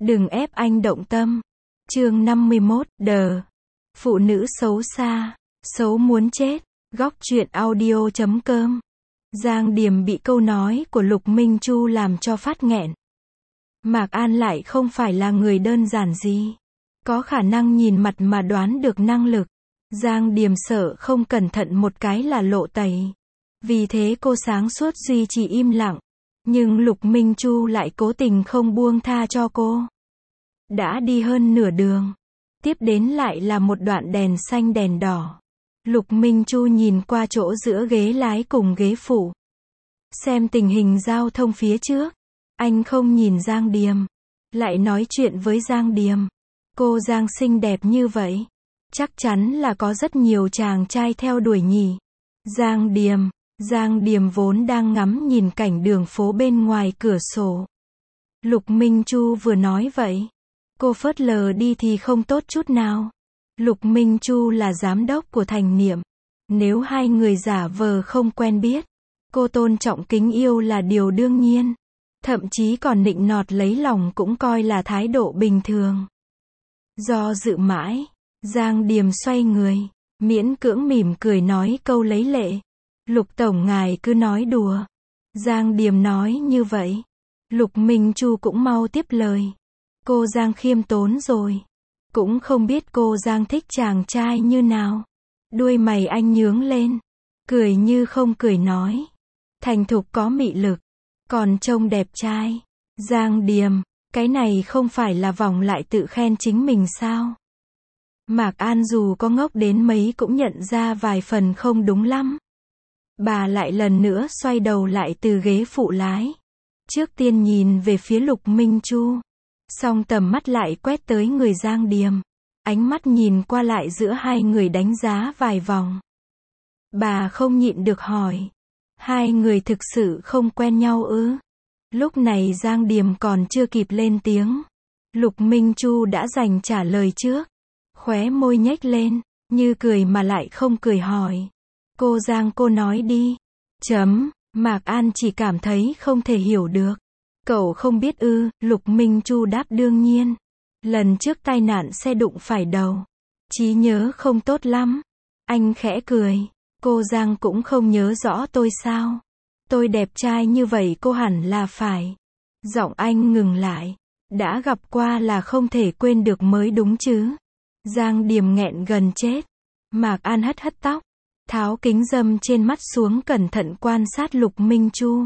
Đừng ép anh động tâm. Chương 51, đờ. Phụ nữ xấu xa, xấu muốn chết. Góc truyện audio.com. Giang Điềm bị câu nói của Lục Minh Chu làm cho phát nghẹn. Mạc An lại không phải là người đơn giản gì. Có khả năng nhìn mặt mà đoán được năng lực. Giang Điềm sợ không cẩn thận một cái là lộ tẩy. Vì thế cô sáng suốt duy trì im lặng. Nhưng Lục Minh Chu lại cố tình không buông tha cho cô. Đã đi hơn nửa đường. Tiếp đến lại là một đoạn đèn xanh đèn đỏ. Lục Minh Chu nhìn qua chỗ giữa ghế lái cùng ghế phụ. Xem tình hình giao thông phía trước. Anh không nhìn Giang Điềm. Lại nói chuyện với Giang Điềm. Cô Giang xinh đẹp như vậy. Chắc chắn là có rất nhiều chàng trai theo đuổi nhỉ. Giang Điềm vốn đang ngắm nhìn cảnh đường phố bên ngoài cửa sổ. Lục Minh Chu vừa nói vậy. Cô phớt lờ đi thì không tốt chút nào. Lục Minh Chu là giám đốc của Thành Niệm. Nếu hai người giả vờ không quen biết, cô tôn trọng kính yêu là điều đương nhiên. Thậm chí còn nịnh nọt lấy lòng cũng coi là thái độ bình thường. Do dự mãi, Giang Điềm xoay người, miễn cưỡng mỉm cười nói câu lấy lệ. Lục tổng ngài cứ nói đùa. Giang Điềm nói như vậy. Lục Minh Chu cũng mau tiếp lời. Cô Giang khiêm tốn rồi. Cũng không biết cô Giang thích chàng trai như nào. Đuôi mày anh nhướng lên. Cười như không cười nói. Thành thục có mị lực. Còn trông đẹp trai. Giang Điềm, cái này không phải là vòng lại tự khen chính mình sao? Mạc An dù có ngốc đến mấy cũng nhận ra vài phần không đúng lắm. Bà lại lần nữa xoay đầu lại từ ghế phụ lái. Trước tiên nhìn về phía Lục Minh Chu. Xong tầm mắt lại quét tới người Giang Điềm. Ánh mắt nhìn qua lại giữa hai người đánh giá vài vòng. Bà không nhịn được hỏi. Hai người thực sự không quen nhau ư? Lúc này Giang Điềm còn chưa kịp lên tiếng. Lục Minh Chu đã dành trả lời trước. Khóe môi nhếch lên, như cười mà lại không cười hỏi. Cô Giang cô nói đi. Mạc An chỉ cảm thấy không thể hiểu được. Cậu không biết ư? Lục Minh Chu đáp đương nhiên. Lần trước tai nạn xe đụng phải đầu. Trí nhớ không tốt lắm. Anh khẽ cười. Cô Giang cũng không nhớ rõ tôi sao? Tôi đẹp trai như vậy cô hẳn là phải. Giọng anh ngừng lại. Đã gặp qua là không thể quên được mới đúng chứ. Giang Điềm nghẹn gần chết. Mạc An hất hất tóc. Tháo kính râm trên mắt xuống cẩn thận quan sát Lục Minh Chu.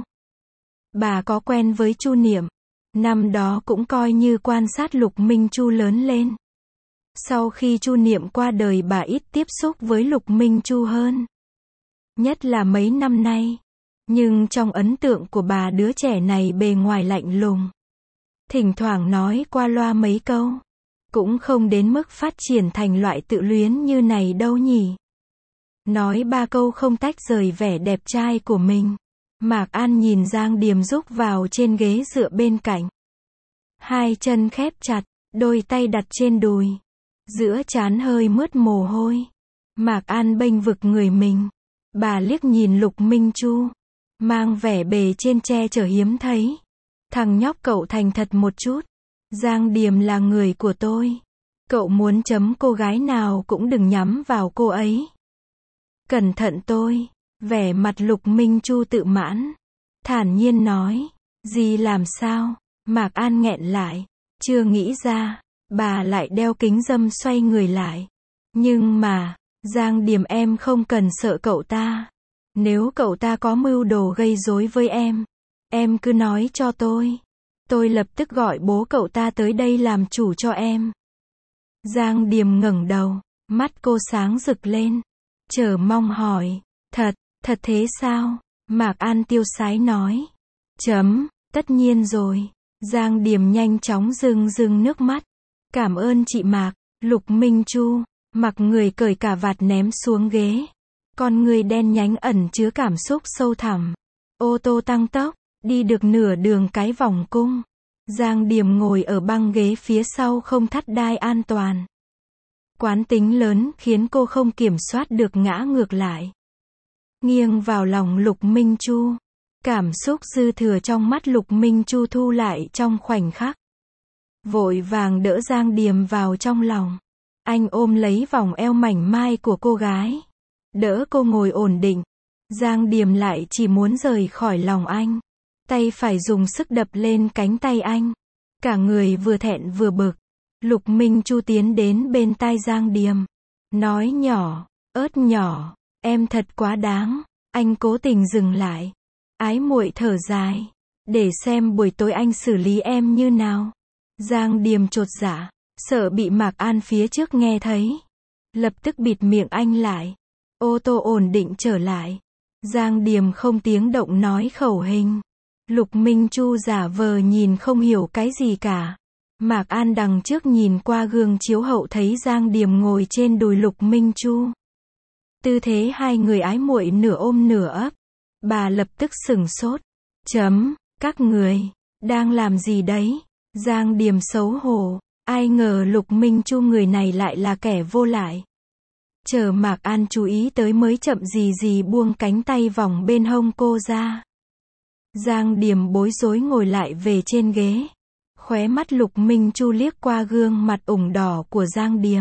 Bà có quen với Chu Niệm. Năm đó cũng coi như quan sát Lục Minh Chu lớn lên. Sau khi Chu Niệm qua đời bà ít tiếp xúc với Lục Minh Chu hơn. Nhất là mấy năm nay. Nhưng trong ấn tượng của bà đứa trẻ này bề ngoài lạnh lùng. Thỉnh thoảng nói qua loa mấy câu. Cũng không đến mức phát triển thành loại tự luyến như này đâu nhỉ. Nói ba câu không tách rời vẻ đẹp trai của mình. Mạc An nhìn Giang Điềm rúc vào trên ghế dựa bên cạnh. Hai chân khép chặt, đôi tay đặt trên đùi. Giữa trán hơi mướt mồ hôi. Mạc An bênh vực người mình. Bà liếc nhìn Lục Minh Chu. Mang vẻ bề trên che chở hiếm thấy. Thằng nhóc cậu thành thật một chút. Giang Điềm là người của tôi. Cậu muốn chấm cô gái nào cũng đừng nhắm vào cô ấy. Cẩn thận tôi. Vẻ mặt Lục Minh Chu tự mãn. Thản nhiên nói. Gì làm sao? Mạc An nghẹn lại. Chưa nghĩ ra. Bà lại đeo kính râm xoay người lại. Nhưng mà, Giang Điềm em không cần sợ cậu ta. Nếu cậu ta có mưu đồ gây rối với em cứ nói cho tôi. Tôi lập tức gọi bố cậu ta tới đây làm chủ cho em. Giang Điềm ngẩng đầu. Mắt cô sáng rực lên. Chờ mong hỏi. Thật thế sao? Mạc An tiêu sái nói. Tất nhiên rồi. Giang Điềm nhanh chóng rưng nước mắt. Cảm ơn chị Mạc. Lục Minh Chu, mặc người cởi cà vạt ném xuống ghế. Con người đen nhánh ẩn chứa cảm xúc sâu thẳm. Ô tô tăng tốc, đi được nửa đường cái vòng cung. Giang Điềm ngồi ở băng ghế phía sau không thắt đai an toàn. Quán tính lớn khiến cô không kiểm soát được ngã ngược lại. Nghiêng vào lòng Lục Minh Chu. Cảm xúc dư thừa trong mắt Lục Minh Chu thu lại trong khoảnh khắc. vội vàng đỡ Giang Điềm vào trong lòng. Anh ôm lấy vòng eo mảnh mai của cô gái, đỡ cô ngồi ổn định. Giang Điềm lại chỉ muốn rời khỏi lòng anh. Tay phải dùng sức đập lên cánh tay anh. Cả người vừa thẹn vừa bực. Lục Minh Chu tiến đến bên tai Giang Điềm. Nói nhỏ, ớt nhỏ, em thật quá đáng. Anh cố tình dừng lại. Ái muội thở dài. Để xem buổi tối anh xử lý em như nào. Giang Điềm chột dạ, sợ bị Mạc An phía trước nghe thấy. Lập tức bịt miệng anh lại. Ô tô ổn định trở lại. Giang Điềm không tiếng động nói khẩu hình. Lục Minh Chu giả vờ nhìn không hiểu cái gì cả. Mạc An đằng trước nhìn qua gương chiếu hậu thấy Giang Điềm ngồi trên đùi Lục Minh Chu. Tư thế hai người ái muội nửa ôm nửa ấp. Bà lập tức sửng sốt. Các người, đang làm gì đấy? Giang Điềm xấu hổ. Ai ngờ Lục Minh Chu người này lại là kẻ vô lại. Chờ Mạc An chú ý tới mới chậm gì buông cánh tay vòng bên hông cô ra. Giang Điềm bối rối ngồi lại về trên ghế. Khóe mắt Lục Minh Chu liếc qua gương mặt ửng đỏ của Giang Điềm.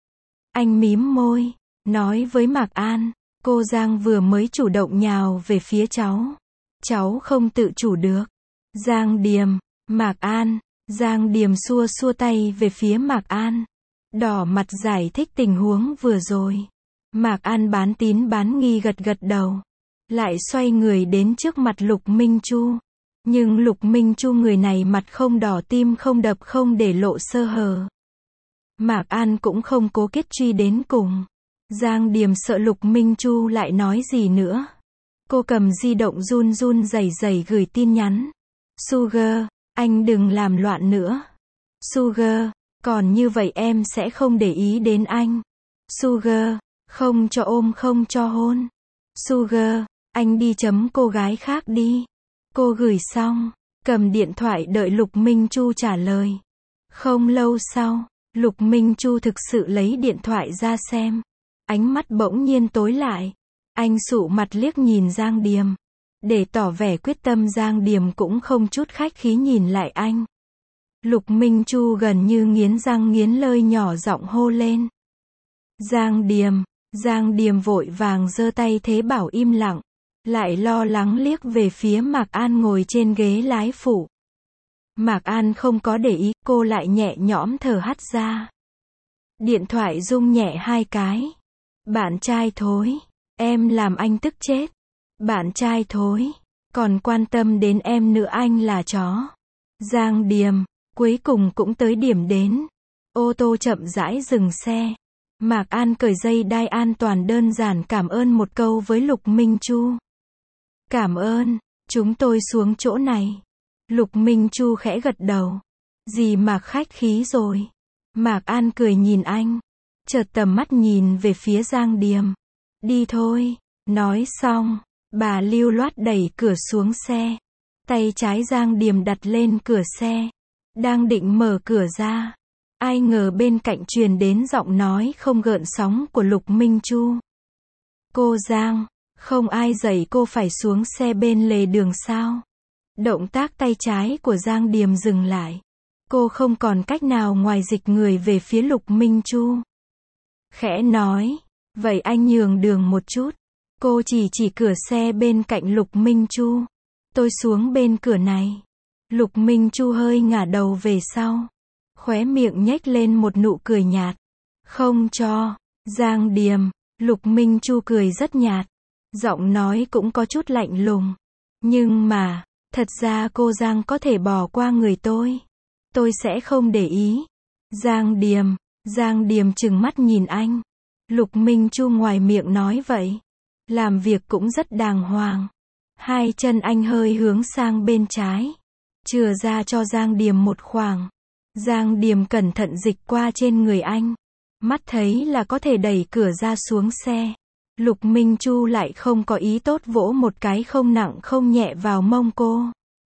Anh mím môi, nói với Mạc An, cô Giang vừa mới chủ động nhào về phía cháu. Cháu không tự chủ được. Giang Điềm, Mạc An, Giang Điềm xua xua tay về phía Mạc An. Đỏ mặt giải thích tình huống vừa rồi. Mạc An bán tín bán nghi gật gật đầu. Lại xoay người đến trước mặt Lục Minh Chu. Nhưng Lục Minh Chu người này mặt không đỏ tim không đập không để lộ sơ hở. Mạc An cũng không cố kết truy đến cùng. Giang Điềm sợ Lục Minh Chu lại nói gì nữa. Cô cầm di động run run rẩy rẩy gửi tin nhắn. Sugar, anh đừng làm loạn nữa. Sugar, còn như vậy em sẽ không để ý đến anh. Sugar, không cho ôm không cho hôn. Sugar, anh đi chấm cô gái khác đi. Cô gửi xong, cầm điện thoại đợi Lục Minh Chu trả lời. Không lâu sau, Lục Minh Chu thực sự lấy điện thoại ra xem. Ánh mắt bỗng nhiên tối lại. Anh sụ mặt liếc nhìn Giang Điềm. Để tỏ vẻ quyết tâm Giang Điềm cũng không chút khách khí nhìn lại anh. Lục Minh Chu gần như nghiến răng nghiến lợi nhỏ giọng hô lên. Giang Điềm vội vàng giơ tay thế bảo im lặng. Lại lo lắng liếc về phía Mạc An ngồi trên ghế lái phụ. Mạc An không có để ý, cô lại nhẹ nhõm thở hắt ra. Điện thoại rung nhẹ hai cái. Bạn trai thối, em làm anh tức chết. Bạn trai thối, còn quan tâm đến em nữa anh là chó. Giang Điềm, cuối cùng cũng tới điểm đến. Ô tô chậm rãi dừng xe. Mạc An cởi dây đai an toàn đơn giản cảm ơn một câu với Lục Minh Chu. Cảm ơn, chúng tôi xuống chỗ này. Lục Minh Chu khẽ gật đầu. Gì mà khách khí rồi. Mạc An cười nhìn anh. Chợt tầm mắt nhìn về phía Giang Điềm. Đi thôi. Nói xong, bà lưu loát đẩy cửa xuống xe. Tay trái Giang Điềm đặt lên cửa xe. Đang định mở cửa ra. Ai ngờ bên cạnh truyền đến giọng nói không gợn sóng của Lục Minh Chu. Cô Giang, không ai dạy cô phải xuống xe bên lề đường sao? Động tác tay trái của Giang Điềm dừng lại. Cô không còn cách nào ngoài dịch người về phía Lục Minh Chu. Khẽ nói, vậy anh nhường đường một chút. Cô chỉ cửa xe bên cạnh Lục Minh Chu. Tôi xuống bên cửa này. Lục Minh Chu hơi ngả đầu về sau. Khóe miệng nhếch lên một nụ cười nhạt. Không cho. Giang Điềm. Lục Minh Chu cười rất nhạt. Giọng nói cũng có chút lạnh lùng. Nhưng mà, thật ra cô Giang có thể bỏ qua người tôi. Tôi sẽ không để ý. Giang Điềm trừng mắt nhìn anh. Lục Minh Chu ngoài miệng nói vậy. Làm việc cũng rất đàng hoàng. Hai chân anh hơi hướng sang bên trái. Chừa ra cho Giang Điềm một khoảng. Giang Điềm cẩn thận dịch qua trên người anh. Mắt thấy là có thể đẩy cửa ra xuống xe. Lục Minh Chu lại không có ý tốt vỗ một cái không nặng không nhẹ vào mông cô.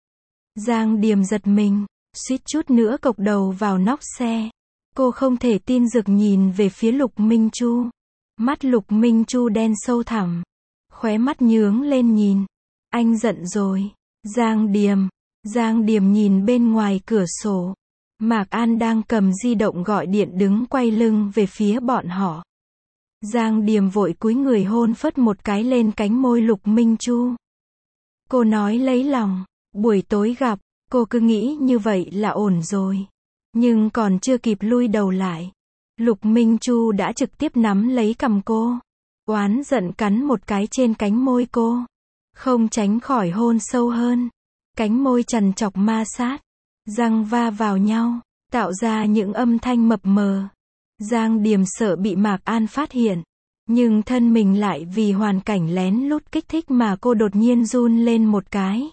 Giang Điềm giật mình, suýt chút nữa cộc đầu vào nóc xe. Cô không thể tin được nhìn về phía Lục Minh Chu. Mắt Lục Minh Chu đen sâu thẳm. Khóe mắt nhướng lên nhìn. Anh giận rồi. Giang Điềm nhìn bên ngoài cửa sổ. Mạc An đang cầm di động gọi điện đứng quay lưng về phía bọn họ. Giang Điềm vội cúi người hôn phớt một cái lên cánh môi Lục Minh Chu. Cô nói lấy lòng, buổi tối gặp, cô cứ nghĩ như vậy là ổn rồi. Nhưng còn chưa kịp lui đầu lại, Lục Minh Chu đã trực tiếp nắm lấy cằm cô, oán giận cắn một cái trên cánh môi cô. Không tránh khỏi hôn sâu hơn. Cánh môi trằn trọc ma sát, răng va vào nhau, tạo ra những âm thanh mập mờ. Giang Điềm sợ bị Mạc An phát hiện, nhưng thân mình lại vì hoàn cảnh lén lút kích thích mà cô đột nhiên run lên một cái.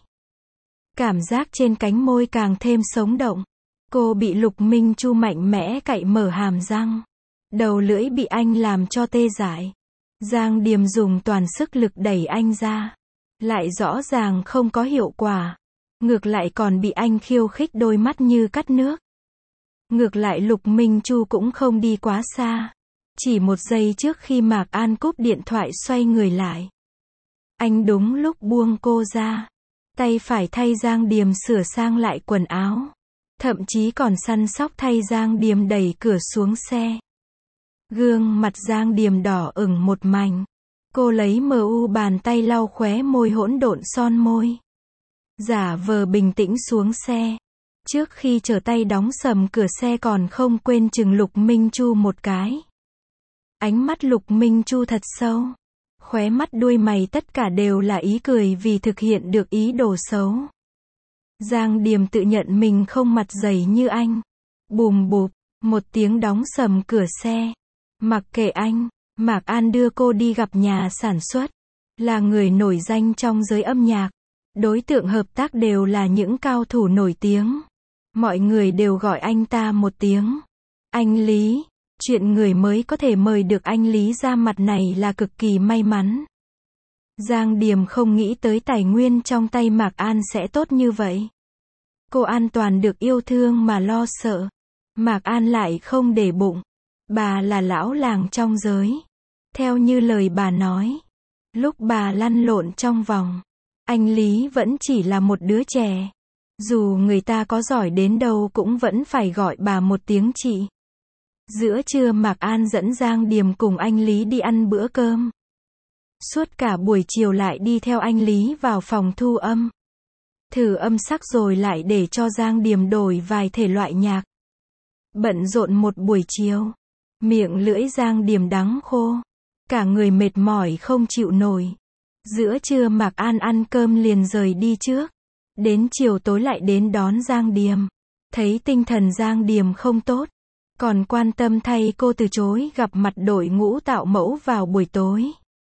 Cảm giác trên cánh môi càng thêm sống động. Cô bị Lục Minh Chu mạnh mẽ cạy mở hàm răng. Đầu lưỡi bị anh làm cho tê dại. Giang Điềm dùng toàn sức lực đẩy anh ra. Lại rõ ràng không có hiệu quả. Ngược lại còn bị anh khiêu khích đôi mắt như cắt nước. Ngược lại Lục Minh Chu cũng không đi quá xa. Chỉ một giây trước khi Mạc An cúp điện thoại xoay người lại. Anh đúng lúc buông cô ra. Tay phải thay Giang Điềm sửa sang lại quần áo. Thậm chí còn săn sóc thay Giang Điềm đẩy cửa xuống xe. Gương mặt Giang Điềm đỏ ửng một mảnh. Cô lấy bàn tay lau khóe môi hỗn độn son môi. Giả vờ bình tĩnh xuống xe. Trước khi trở tay đóng sầm cửa xe còn không quên chừng Lục Minh Chu một cái. Ánh mắt Lục Minh Chu thật sâu. Khóe mắt đuôi mày tất cả đều là ý cười vì thực hiện được ý đồ xấu. Giang Điềm tự nhận mình không mặt dày như anh. Bùm bụp, một tiếng đóng sầm cửa xe. Mặc kệ anh, Mạc An đưa cô đi gặp nhà sản xuất. Là người nổi danh trong giới âm nhạc. Đối tượng hợp tác đều là những cao thủ nổi tiếng. Mọi người đều gọi anh ta một tiếng anh Lý. Chuyện người mới có thể mời được anh Lý ra mặt này là cực kỳ may mắn. Giang Điềm không nghĩ tới tài nguyên trong tay Mạc An sẽ tốt như vậy. Cô an toàn được yêu thương mà lo sợ. Mạc An lại không để bụng. Bà là lão làng trong giới. Theo như lời bà nói, lúc bà lăn lộn trong vòng, anh Lý vẫn chỉ là một đứa trẻ. Dù người ta có giỏi đến đâu cũng vẫn phải gọi bà một tiếng chị. Giữa trưa Mạc An dẫn Giang Điềm cùng anh Lý đi ăn bữa cơm. Suốt cả buổi chiều lại đi theo anh Lý vào phòng thu âm. Thử âm sắc rồi lại để cho Giang Điềm đổi vài thể loại nhạc. Bận rộn một buổi chiều. Miệng lưỡi Giang Điềm đắng khô. Cả người mệt mỏi không chịu nổi. Giữa trưa Mạc An ăn cơm liền rời đi trước. Đến chiều tối lại đến đón Giang Điềm. Thấy tinh thần Giang Điềm không tốt. Còn quan tâm thay cô từ chối gặp mặt đội ngũ tạo mẫu vào buổi tối.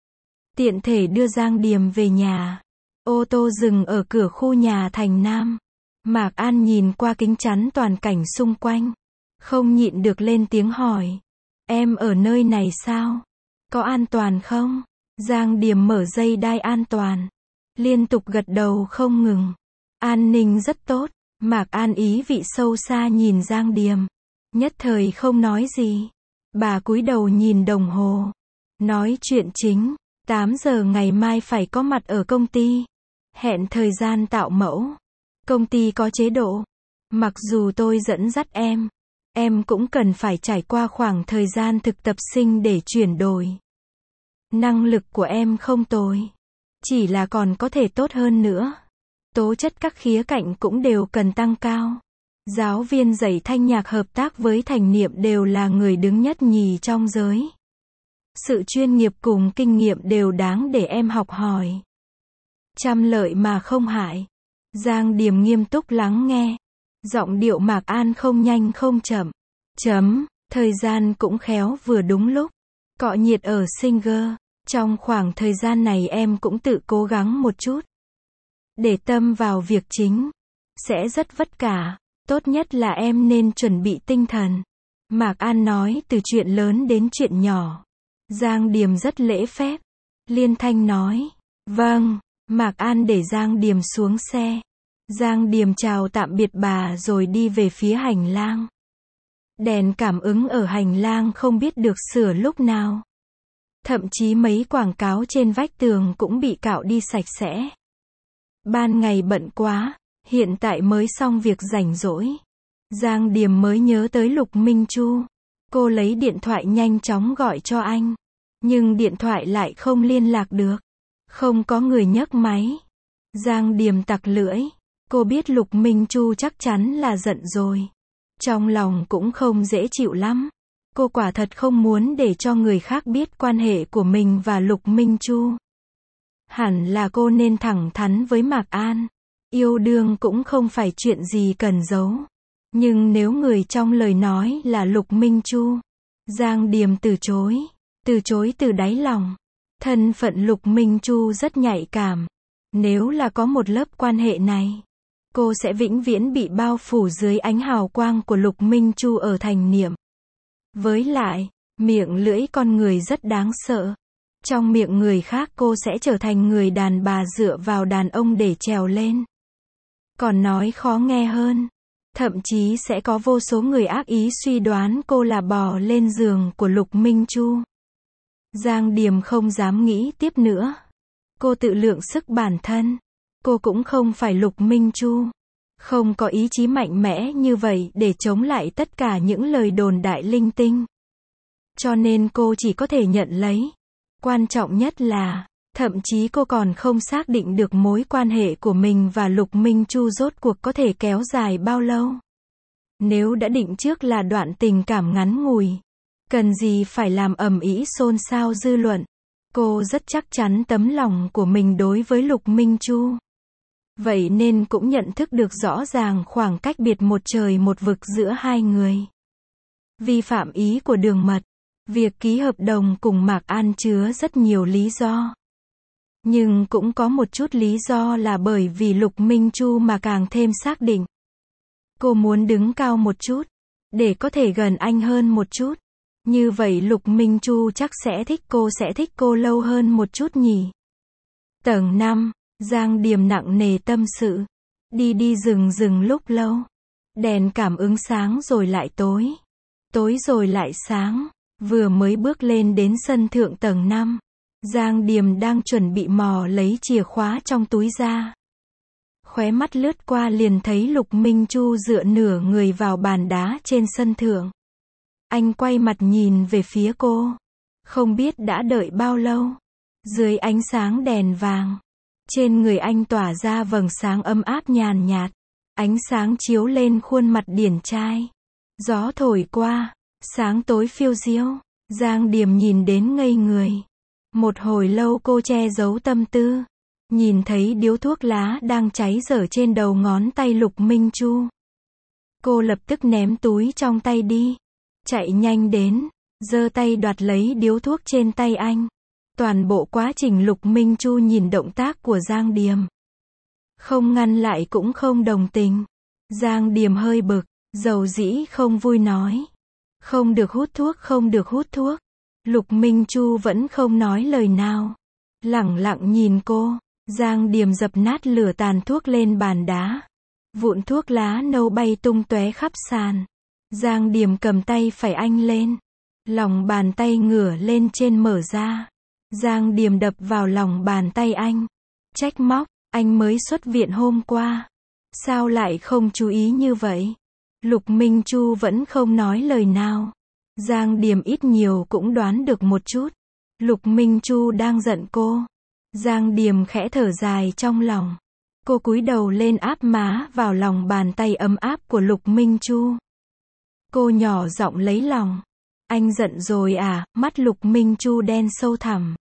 Tiện thể đưa Giang Điềm về nhà. Ô tô dừng ở cửa khu nhà Thành Nam. Mạc An nhìn qua kính chắn toàn cảnh xung quanh. Không nhịn được lên tiếng hỏi. Em ở nơi này sao? Có an toàn không? Giang Điềm mở dây đai an toàn. Liên tục gật đầu không ngừng. An ninh rất tốt. Mạc An ý vị sâu xa nhìn Giang Điềm. Nhất thời không nói gì. Bà cúi đầu nhìn đồng hồ. Nói chuyện chính. 8 giờ ngày mai phải có mặt ở công ty. Hẹn thời gian tạo mẫu. Công ty có chế độ. Mặc dù tôi dẫn dắt em cũng cần phải trải qua khoảng thời gian thực tập sinh để chuyển đổi. Năng lực của em không tồi. Chỉ là còn có thể tốt hơn nữa. Tố chất các khía cạnh cũng đều cần tăng cao. Giáo viên dạy thanh nhạc hợp tác với Thành Niệm đều là người đứng nhất nhì trong giới. Sự chuyên nghiệp cùng kinh nghiệm đều đáng để em học hỏi. Trăm lợi mà không hại. Giang Điềm nghiêm túc lắng nghe. Giọng điệu Mạc An không nhanh không chậm. Thời gian cũng khéo vừa đúng lúc. Cọ nhiệt ở Singer. Trong khoảng thời gian này em cũng tự cố gắng một chút. Để tâm vào việc chính. Sẽ rất vất vả. Tốt nhất là em nên chuẩn bị tinh thần. Mạc An nói từ chuyện lớn đến chuyện nhỏ. Giang Điềm rất lễ phép. Liên thanh nói. Vâng. Mạc An để Giang Điềm xuống xe. Giang Điềm chào tạm biệt bà rồi đi về phía hành lang. Đèn cảm ứng ở hành lang không biết được sửa lúc nào. Thậm chí mấy quảng cáo trên vách tường cũng bị cạo đi sạch sẽ. Ban ngày bận quá, hiện tại mới xong việc rảnh rỗi. Giang Điềm mới nhớ tới Lục Minh Chu. Cô lấy điện thoại nhanh chóng gọi cho anh. Nhưng điện thoại lại không liên lạc được. Không có người nhấc máy. Giang Điềm tặc lưỡi. Cô biết Lục Minh Chu chắc chắn là giận rồi. Trong lòng cũng không dễ chịu lắm. Cô quả thật không muốn để cho người khác biết quan hệ của mình và Lục Minh Chu. Hẳn là cô nên thẳng thắn với Mạc An. Yêu đương cũng không phải chuyện gì cần giấu. Nhưng nếu người trong lời nói là Lục Minh Chu, Giang Điềm từ chối từ đáy lòng. Thân phận Lục Minh Chu rất nhạy cảm. Nếu là có một lớp quan hệ này, cô sẽ vĩnh viễn bị bao phủ dưới ánh hào quang của Lục Minh Chu ở thành niệm. Với lại, miệng lưỡi con người rất đáng sợ. Trong miệng người khác cô sẽ trở thành người đàn bà dựa vào đàn ông để trèo lên. Còn nói khó nghe hơn, thậm chí sẽ có vô số người ác ý suy đoán cô là bò lên giường của Lục Minh Chu. Giang Điềm không dám nghĩ tiếp nữa. Cô tự lượng sức bản thân. Cô cũng không phải Lục Minh Chu. Không có ý chí mạnh mẽ như vậy để chống lại tất cả những lời đồn đại linh tinh. Cho nên cô chỉ có thể nhận lấy. Quan trọng nhất là, thậm chí cô còn không xác định được mối quan hệ của mình và Lục Minh Chu rốt cuộc có thể kéo dài bao lâu. Nếu đã định trước là đoạn tình cảm ngắn ngủi, cần gì phải làm ầm ĩ xôn xao dư luận. Cô rất chắc chắn tấm lòng của mình đối với Lục Minh Chu. Vậy nên cũng nhận thức được rõ ràng khoảng cách biệt một trời một vực giữa hai người. Vi phạm ý của Đường Mật. Việc ký hợp đồng cùng Mạc An chứa rất nhiều lý do. Nhưng cũng có một chút lý do là bởi vì Lục Minh Chu mà càng thêm xác định. Cô muốn đứng cao một chút, để có thể gần anh hơn một chút. Như vậy Lục Minh Chu chắc sẽ thích cô lâu hơn một chút nhỉ. Tầng 5, Giang Điềm nặng nề tâm sự. Đi rừng lúc lâu. Đèn cảm ứng sáng rồi lại tối. Tối rồi lại sáng. Vừa mới bước lên đến sân thượng tầng 5. Giang Điềm đang chuẩn bị mò lấy chìa khóa trong túi ra. Khóe mắt lướt qua liền thấy Lục Minh Chu dựa nửa người vào bàn đá trên sân thượng. Anh quay mặt nhìn về phía cô. Không biết đã đợi bao lâu. Dưới ánh sáng đèn vàng, trên người anh tỏa ra vầng sáng ấm áp nhàn nhạt. Ánh sáng chiếu lên khuôn mặt điển trai. Gió thổi qua, sáng tối phiêu diêu. Giang Điềm nhìn đến ngây người. Một hồi lâu cô che giấu tâm tư. Nhìn thấy điếu thuốc lá đang cháy dở trên đầu ngón tay Lục Minh Chu. Cô lập tức ném túi trong tay đi. Chạy nhanh đến, giơ tay đoạt lấy điếu thuốc trên tay anh. Toàn bộ quá trình Lục Minh Chu nhìn động tác của Giang Điềm. Không ngăn lại cũng không đồng tình. Giang Điềm hơi bực, dầu dĩ không vui nói. Không được hút thuốc. Lục Minh Chu vẫn không nói lời nào. Lẳng lặng nhìn cô. Giang Điềm dập nát lửa tàn thuốc lên bàn đá. Vụn thuốc lá nâu bay tung tóe khắp sàn. Giang Điềm cầm tay phải anh lên. Lòng bàn tay ngửa lên trên mở ra. Giang Điềm đập vào lòng bàn tay anh. Trách móc, anh mới xuất viện hôm qua. Sao lại không chú ý như vậy? Lục Minh Chu vẫn không nói lời nào. Giang Điềm ít nhiều cũng đoán được một chút. Lục Minh Chu đang giận cô. Giang Điềm khẽ thở dài trong lòng. Cô cúi đầu lên áp má vào lòng bàn tay ấm áp của Lục Minh Chu. Cô nhỏ giọng lấy lòng. Anh giận rồi à? Mắt Lục Minh Chu đen sâu thẳm.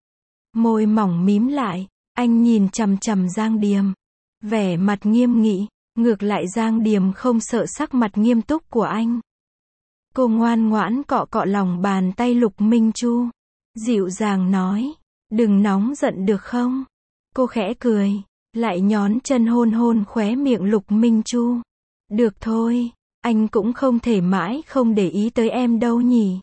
Môi mỏng mím lại. Anh nhìn chằm chằm Giang Điềm. Vẻ mặt nghiêm nghị. Ngược lại Giang Điềm không sợ sắc mặt nghiêm túc của anh. Cô ngoan ngoãn cọ cọ lòng bàn tay Lục Minh Chu. Dịu dàng nói. Đừng nóng giận được không? Cô khẽ cười. Lại nhón chân hôn hôn khóe miệng Lục Minh Chu. Được thôi. Anh cũng không thể mãi không để ý tới em đâu nhỉ.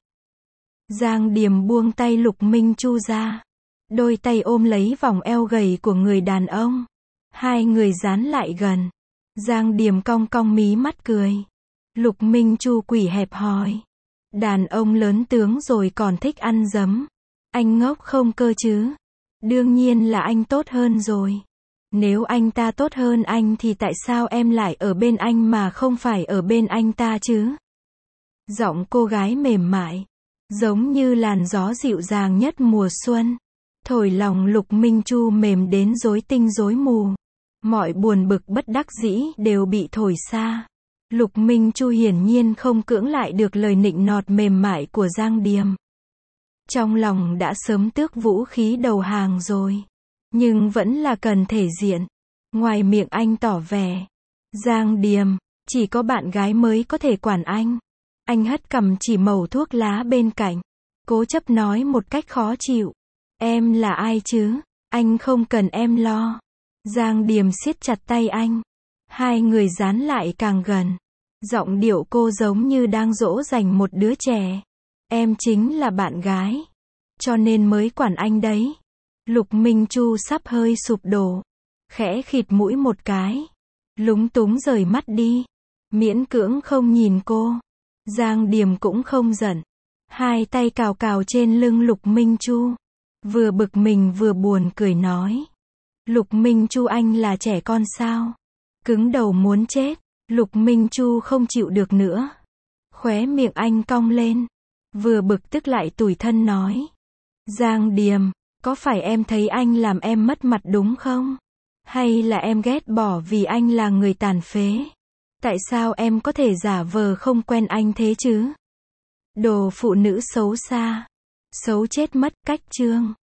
Giang Điềm buông tay Lục Minh Chu ra. Đôi tay ôm lấy vòng eo gầy của người đàn ông. Hai người dán lại gần. Giang Điềm cong cong mí mắt cười. Lục Minh Chu quỷ hẹp hòi. Đàn ông lớn tướng rồi còn thích ăn dấm. Anh ngốc không cơ chứ? Đương nhiên là anh tốt hơn rồi. Nếu anh ta tốt hơn anh thì tại sao em lại ở bên anh mà không phải ở bên anh ta chứ? Giọng cô gái mềm mại, giống như làn gió dịu dàng nhất mùa xuân, thổi lòng Lục Minh Chu mềm đến rối tinh rối mù. Mọi buồn bực bất đắc dĩ đều bị thổi xa. Lục Minh Chu hiển nhiên không cưỡng lại được lời nịnh nọt mềm mại của Giang Điềm. Trong lòng đã sớm tước vũ khí đầu hàng rồi, nhưng vẫn là cần thể diện. Ngoài miệng anh tỏ vẻ, Giang Điềm, chỉ có bạn gái mới có thể quản anh. Anh hất cằm chỉ mẩu thuốc lá bên cạnh, cố chấp nói một cách khó chịu. Em là ai chứ? Anh không cần em lo. Giang Điềm siết chặt tay anh. Hai người dán lại càng gần. Giọng điệu cô giống như đang dỗ dành một đứa trẻ. Em chính là bạn gái, cho nên mới quản anh đấy. Lục Minh Chu sắp hơi sụp đổ, khẽ khịt mũi một cái, lúng túng rời mắt đi, miễn cưỡng không nhìn cô. Giang Điềm cũng không giận, hai tay cào cào trên lưng Lục Minh Chu, vừa bực mình vừa buồn cười nói. Lục Minh Chu, anh là trẻ con sao? Cứng đầu muốn chết. Lục Minh Chu không chịu được nữa, khóe miệng anh cong lên, vừa bực tức lại tủi thân nói. Giang Điềm, có phải em thấy anh làm em mất mặt đúng không? Hay là em ghét bỏ vì anh là người tàn phế? Tại sao em có thể giả vờ không quen anh thế chứ? Đồ phụ nữ xấu xa, xấu chết mất. Cách chương